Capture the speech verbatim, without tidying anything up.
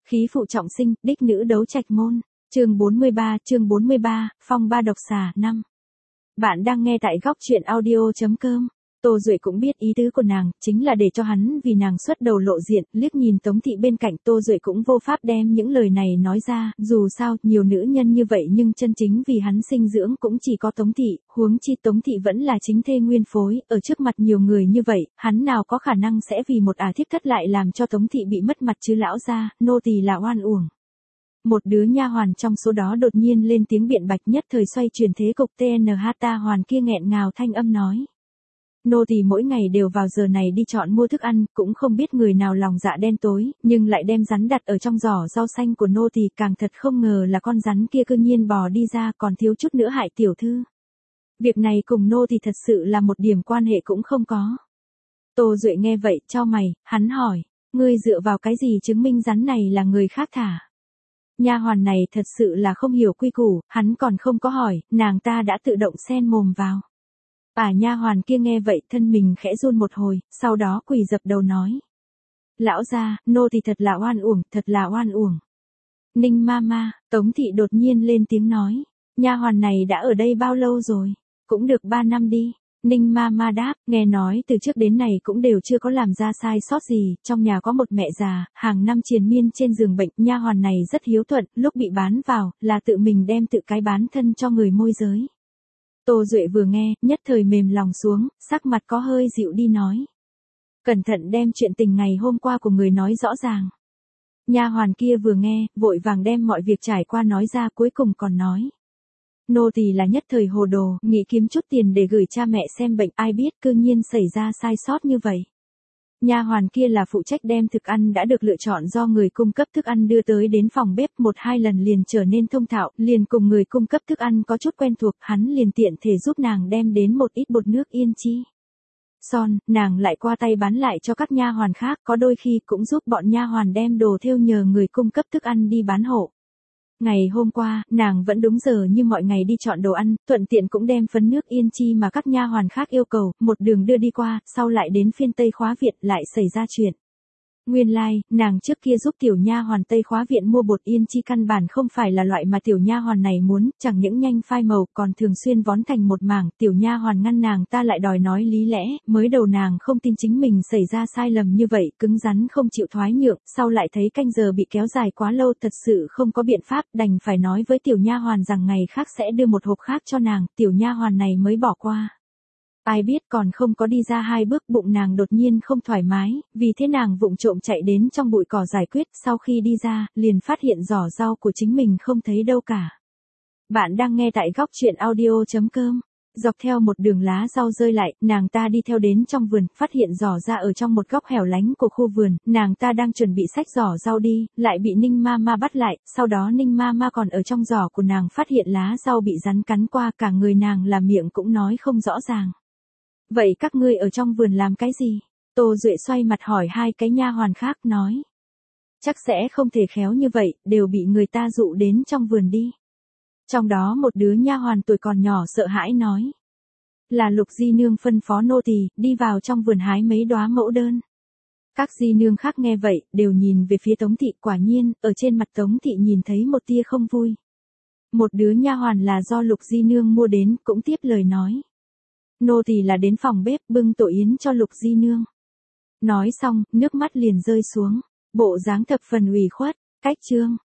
Khí phụ trọng sinh, đích nữ đấu trạch môn. Chương bốn mươi ba, chương bốn mươi ba, phong ba độc xà năm. Bạn đang nghe tại góc truyện audio chấm com. Tô Duệ cũng biết ý tứ của nàng, chính là để cho hắn vì nàng xuất đầu lộ diện, liếc nhìn Tống Thị bên cạnh. Tô Duệ cũng vô pháp đem những lời này nói ra, dù sao, nhiều nữ nhân như vậy nhưng chân chính vì hắn sinh dưỡng cũng chỉ có Tống Thị, huống chi Tống Thị vẫn là chính thê nguyên phối, ở trước mặt nhiều người như vậy, hắn nào có khả năng sẽ vì một ả thiếp thất lại làm cho Tống Thị bị mất mặt chứ lão gia, nô tỳ là oan uổng. Một đứa nha hoàn trong số đó đột nhiên lên tiếng biện bạch, nhất thời xoay chuyển thế cục. tê en hát ta hoàn kia nghẹn ngào thanh âm nói. Nô tỳ mỗi ngày đều vào giờ này đi chọn mua thức ăn, cũng không biết người nào lòng dạ đen tối, nhưng lại đem rắn đặt ở trong giỏ rau xanh của nô tỳ, càng thật không ngờ là con rắn kia cư nhiên bò đi ra, còn thiếu chút nữa hại tiểu thư. Việc này cùng nô tỳ thật sự là một điểm quan hệ cũng không có. Tô Duệ nghe vậy, chau mày, hắn hỏi, ngươi dựa vào cái gì chứng minh rắn này là người khác thả? Nha hoàn này thật sự là không hiểu quy củ, hắn còn không có hỏi, nàng ta đã tự động xen mồm vào. À nha hoàn kia nghe vậy thân mình khẽ run một hồi, sau đó quỳ dập đầu nói. Lão gia, nô thì thật là oan uổng, thật là oan uổng. Ninh ma ma, Tống Thị đột nhiên lên tiếng nói. Nha hoàn này đã ở đây bao lâu rồi? Cũng được ba năm đi. Ninh ma ma đáp, nghe nói từ trước đến này cũng đều chưa có làm ra sai sót gì, trong nhà có một mẹ già, hàng năm triền miên trên giường bệnh, nha hoàn này rất hiếu thuận, lúc bị bán vào, là tự mình đem tự cái bán thân cho người môi giới. Tô Duệ vừa nghe, nhất thời mềm lòng xuống, sắc mặt có hơi dịu đi nói. Cẩn thận đem chuyện tình ngày hôm qua của người nói rõ ràng. Nha hoàn kia vừa nghe, vội vàng đem mọi việc trải qua nói ra, cuối cùng còn nói. Nô tỳ là nhất thời hồ đồ, nghĩ kiếm chút tiền để gửi cha mẹ xem bệnh, ai biết cư nhiên xảy ra sai sót như vậy. Nha hoàn kia là phụ trách đem thực ăn đã được lựa chọn do người cung cấp thức ăn đưa tới đến phòng bếp, một hai lần liền trở nên thông thạo, liền cùng người cung cấp thức ăn có chút quen thuộc, hắn liền tiện thể giúp nàng đem đến một ít bột nước yên chi. Son, nàng lại qua tay bán lại cho các nha hoàn khác, có đôi khi cũng giúp bọn nha hoàn đem đồ thêu nhờ người cung cấp thức ăn đi bán hộ. Ngày hôm qua, nàng vẫn đúng giờ như mọi ngày đi chọn đồ ăn, thuận tiện cũng đem phấn nước yên chi mà các nha hoàn khác yêu cầu, một đường đưa đi qua, sau lại đến phiên Tây Khóa Viện lại xảy ra chuyện. Nguyên lai, like, nàng trước kia giúp tiểu nha hoàn Tây Khóa Viện mua bột yên chi căn bản không phải là loại mà tiểu nha hoàn này muốn, chẳng những nhanh phai màu còn thường xuyên vón thành một mảng, tiểu nha hoàn ngăn nàng ta lại đòi nói lý lẽ, mới đầu nàng không tin chính mình xảy ra sai lầm như vậy, cứng rắn không chịu thoái nhượng, sau lại thấy canh giờ bị kéo dài quá lâu thật sự không có biện pháp, đành phải nói với tiểu nha hoàn rằng ngày khác sẽ đưa một hộp khác cho nàng, tiểu nha hoàn này mới bỏ qua. Ai biết còn không có đi ra hai bước bụng nàng đột nhiên không thoải mái, vì thế nàng vụng trộm chạy đến trong bụi cỏ giải quyết, sau khi đi ra, liền phát hiện giỏ rau của chính mình không thấy đâu cả. Bạn đang nghe tại góc truyện audio chấm com. Dọc theo một đường lá rau rơi lại, nàng ta đi theo đến trong vườn, phát hiện giỏ ra ở trong một góc hẻo lánh của khu vườn, nàng ta đang chuẩn bị xách giỏ rau đi, lại bị Ninh ma ma bắt lại, sau đó Ninh ma ma còn ở trong giỏ của nàng phát hiện lá rau bị rắn cắn qua, cả người nàng là miệng cũng nói không rõ ràng. Vậy các ngươi ở trong vườn làm cái gì? Tô Duệ xoay mặt hỏi hai cái nha hoàn khác, nói. Chắc sẽ không thể khéo như vậy, đều bị người ta dụ đến trong vườn đi. Trong đó một đứa nha hoàn tuổi còn nhỏ sợ hãi nói. Là Lục di nương phân phó nô tỳ đi vào trong vườn hái mấy đóa mẫu đơn. Các di nương khác nghe vậy, đều nhìn về phía Tống Thị, quả nhiên, ở trên mặt Tống Thị nhìn thấy một tia không vui. Một đứa nha hoàn là do Lục di nương mua đến, cũng tiếp lời nói. Nô tỳ là đến phòng bếp bưng tổ yến cho Lục di nương. Nói xong, nước mắt liền rơi xuống, bộ dáng thập phần ủy khuất. Cách chương